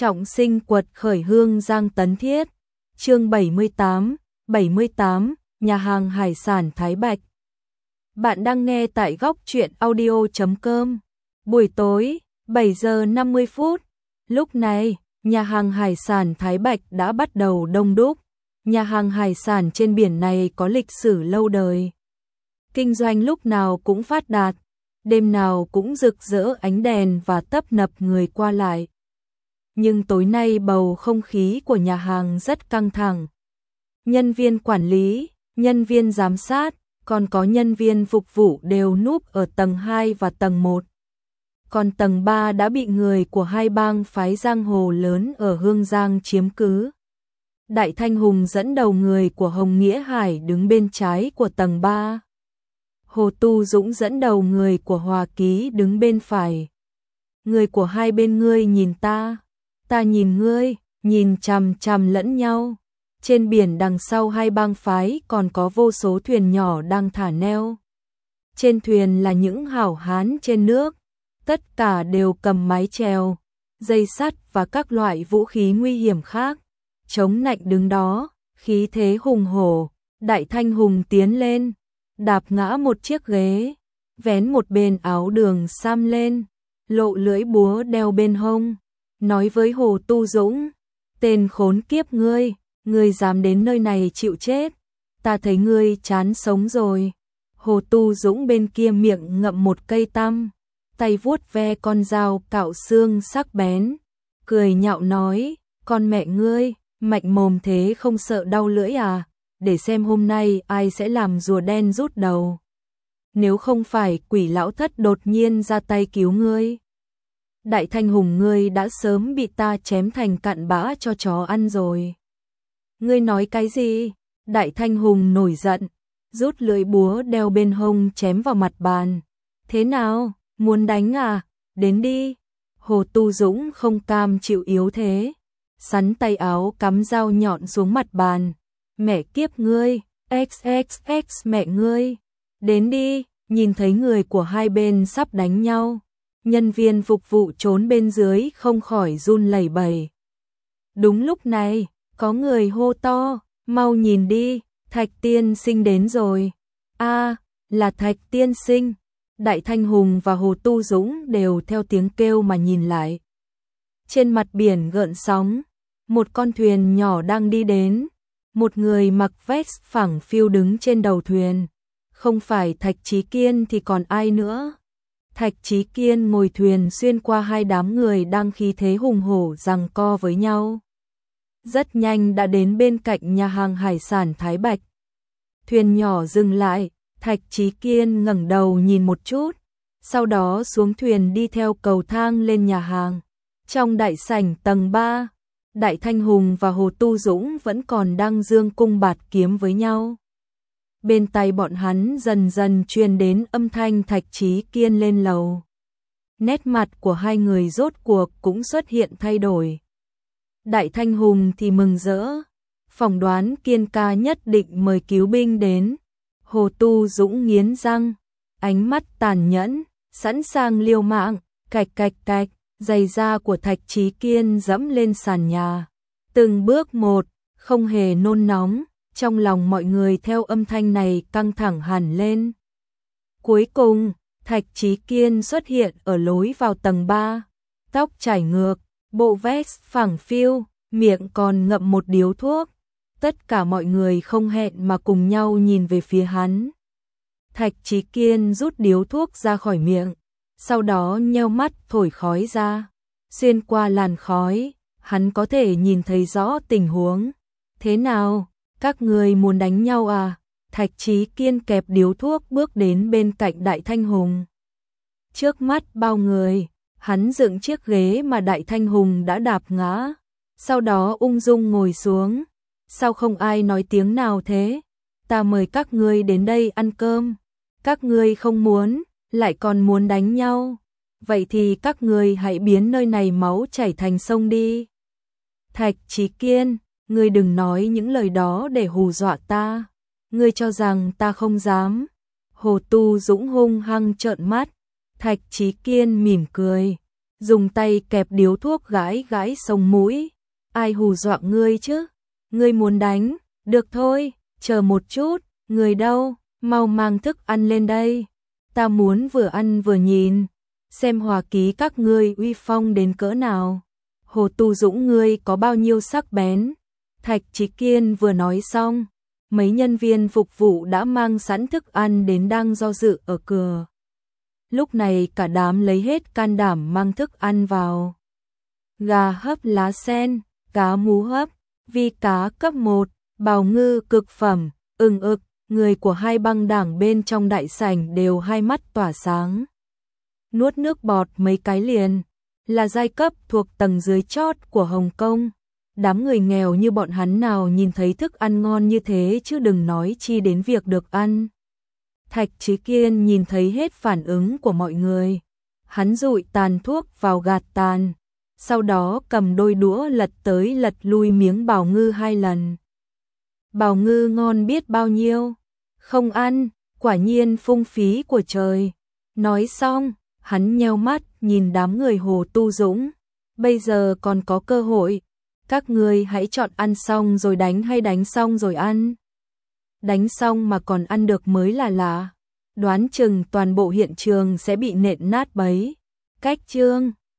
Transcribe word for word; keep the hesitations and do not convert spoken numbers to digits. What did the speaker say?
Trọng sinh quật khởi Hương Giang Tấn Thiết. Chương bảy mươi tám, bảy mươi tám, nhà hàng hải sản Thái Bạch. Bạn đang nghe tại góc truyện audio chấm com. Buổi tối, bảy giờ năm mươi phút. Lúc này, nhà hàng hải sản Thái Bạch đã bắt đầu đông đúc. Nhà hàng hải sản trên biển này có lịch sử lâu đời. Kinh doanh lúc nào cũng phát đạt, đêm nào cũng rực rỡ ánh đèn và tấp nập người qua lại. Nhưng tối nay bầu không khí của nhà hàng rất căng thẳng. Nhân viên quản lý, nhân viên giám sát, còn có nhân viên phục vụ đều núp ở tầng hai và tầng một. Còn tầng ba đã bị người của hai bang phái giang hồ lớn ở Hương Giang chiếm cứ. Đại Thanh Hùng dẫn đầu người của Hồng Nghĩa Hải đứng bên trái của tầng ba. Hồ Tu Dũng dẫn đầu người của Hòa Ký đứng bên phải. Người của hai bên ngươi nhìn ta, ta nhìn ngươi, nhìn chằm chằm lẫn nhau. Trên biển đằng sau hai bang phái còn có vô số thuyền nhỏ đang thả neo. Trên thuyền là những hảo hán trên nước, tất cả đều cầm mái chèo, dây sắt và các loại vũ khí nguy hiểm khác. Chống nạnh đứng đó, khí thế hùng hổ. Đại Thanh Hùng tiến lên, đạp ngã một chiếc ghế, vén một bên áo đường sam lên, lộ lưỡi búa đeo bên hông, nói với Hồ Tu Dũng: tên khốn kiếp ngươi, ngươi dám đến nơi này chịu chết, ta thấy ngươi chán sống rồi. Hồ Tu Dũng bên kia miệng ngậm một cây tăm, tay vuốt ve con dao cạo xương sắc bén, cười nhạo nói: con mẹ ngươi, mạnh mồm thế không sợ đau lưỡi à, để xem hôm nay ai sẽ làm rùa đen rút đầu. Nếu không phải Quỷ lão thất đột nhiên ra tay cứu ngươi, Đại Thanh Hùng ngươi đã sớm bị ta chém thành cặn bã cho chó ăn rồi. Ngươi nói cái gì? Đại Thanh Hùng nổi giận, rút lưỡi búa đeo bên hông chém vào mặt bàn. Thế nào, muốn đánh à? Đến đi. Hồ Tu Dũng không cam chịu yếu thế, sắn tay áo cắm dao nhọn xuống mặt bàn. Mẹ kiếp ngươi, xx x mẹ ngươi. Đến đi. Nhìn thấy người của hai bên sắp đánh nhau, nhân viên phục vụ trốn bên dưới không khỏi run lẩy bẩy. Đúng lúc này, có người hô to: mau nhìn đi, Thạch tiên sinh đến rồi. A, là Thạch tiên sinh. Đại Thanh Hùng và Hồ Tu Dũng đều theo tiếng kêu mà nhìn lại. Trên mặt biển gợn sóng, một con thuyền nhỏ đang đi đến. Một người mặc vest phẳng phiu đứng trên đầu thuyền. Không phải Thạch Chí Kiên thì còn ai nữa. Thạch Chí Kiên ngồi thuyền xuyên qua hai đám người đang khí thế hùng hổ giằng co với nhau. Rất nhanh đã đến bên cạnh nhà hàng hải sản Thái Bạch. Thuyền nhỏ dừng lại, Thạch Chí Kiên ngẩng đầu nhìn một chút, sau đó xuống thuyền đi theo cầu thang lên nhà hàng. Trong đại sảnh tầng ba, Đại Thanh Hùng và Hồ Tu Dũng vẫn còn đang dương cung bạt kiếm với nhau. Bên tai bọn hắn dần dần truyền đến âm thanh Thạch Chí Kiên lên lầu. Nét mặt của hai người rốt cuộc cũng xuất hiện thay đổi. Đại Thanh Hùng thì mừng rỡ, phỏng đoán Kiên ca nhất định mời cứu binh đến. Hồ Tu Dũng nghiến răng, ánh mắt tàn nhẫn, sẵn sàng liều mạng. Cạch cạch cạch, giày da của Thạch Chí Kiên dẫm lên sàn nhà. Từng bước một, không hề nôn nóng. Trong lòng mọi người theo âm thanh này căng thẳng hẳn lên. Cuối cùng, Thạch Chí Kiên xuất hiện ở lối vào tầng ba, tóc chải ngược, bộ vest phẳng phiu, miệng còn ngậm một điếu thuốc. Tất cả mọi người không hẹn mà cùng nhau nhìn về phía hắn. Thạch Chí Kiên rút điếu thuốc ra khỏi miệng, sau đó nheo mắt thổi khói ra. Xuyên qua làn khói, hắn có thể nhìn thấy rõ tình huống. Thế nào? Các người muốn đánh nhau à? Thạch Chí Kiên kẹp điếu thuốc bước đến bên cạnh Đại Thanh Hùng. Trước mắt bao người, hắn dựng chiếc ghế mà Đại Thanh Hùng đã đạp ngã, sau đó ung dung ngồi xuống. Sao không ai nói tiếng nào thế? Ta mời các ngươi đến đây ăn cơm, các ngươi không muốn, lại còn muốn đánh nhau. Vậy thì các ngươi hãy biến nơi này máu chảy thành sông đi. Thạch Chí Kiên, ngươi đừng nói những lời đó để hù dọa ta. Ngươi cho rằng ta không dám. Hồ Tu Dũng hung hăng trợn mắt. Thạch Chí Kiên mỉm cười, dùng tay kẹp điếu thuốc gãi gãi sống mũi. Ai hù dọa ngươi chứ? Ngươi muốn đánh? Được thôi, chờ một chút, người đâu, mau mang thức ăn lên đây. Ta muốn vừa ăn vừa nhìn, xem hòa ký các ngươi uy phong đến cỡ nào. Hồ Tu Dũng ngươi có bao nhiêu sắc bén. Thạch Chí Kiên vừa nói xong, mấy nhân viên phục vụ đã mang sẵn thức ăn đến đang do dự ở cửa. Lúc này cả đám lấy hết can đảm mang thức ăn vào. Gà hấp lá sen, cá mú hấp, vi cá cấp một, bào ngư cực phẩm, ưng ực, người của hai băng đảng bên trong đại sảnh đều hai mắt tỏa sáng. Nuốt nước bọt mấy cái liền, là giai cấp thuộc tầng dưới chót của Hồng Kông. Đám người nghèo như bọn hắn nào nhìn thấy thức ăn ngon như thế chứ đừng nói chi đến việc được ăn. Thạch Chí Kiên nhìn thấy hết phản ứng của mọi người. Hắn dụi tàn thuốc vào gạt tàn, sau đó cầm đôi đũa lật tới lật lui miếng bào ngư hai lần. Bào ngư ngon biết bao nhiêu, không ăn, quả nhiên phung phí của trời. Nói xong, hắn nheo mắt nhìn đám người Hồ Tu Dũng. Bây giờ còn có cơ hội, các ngươi hãy chọn ăn xong rồi đánh hay đánh xong rồi ăn. Đánh xong mà còn ăn được mới là lạ. Đoán chừng toàn bộ hiện trường sẽ bị nện nát bấy. Cách chương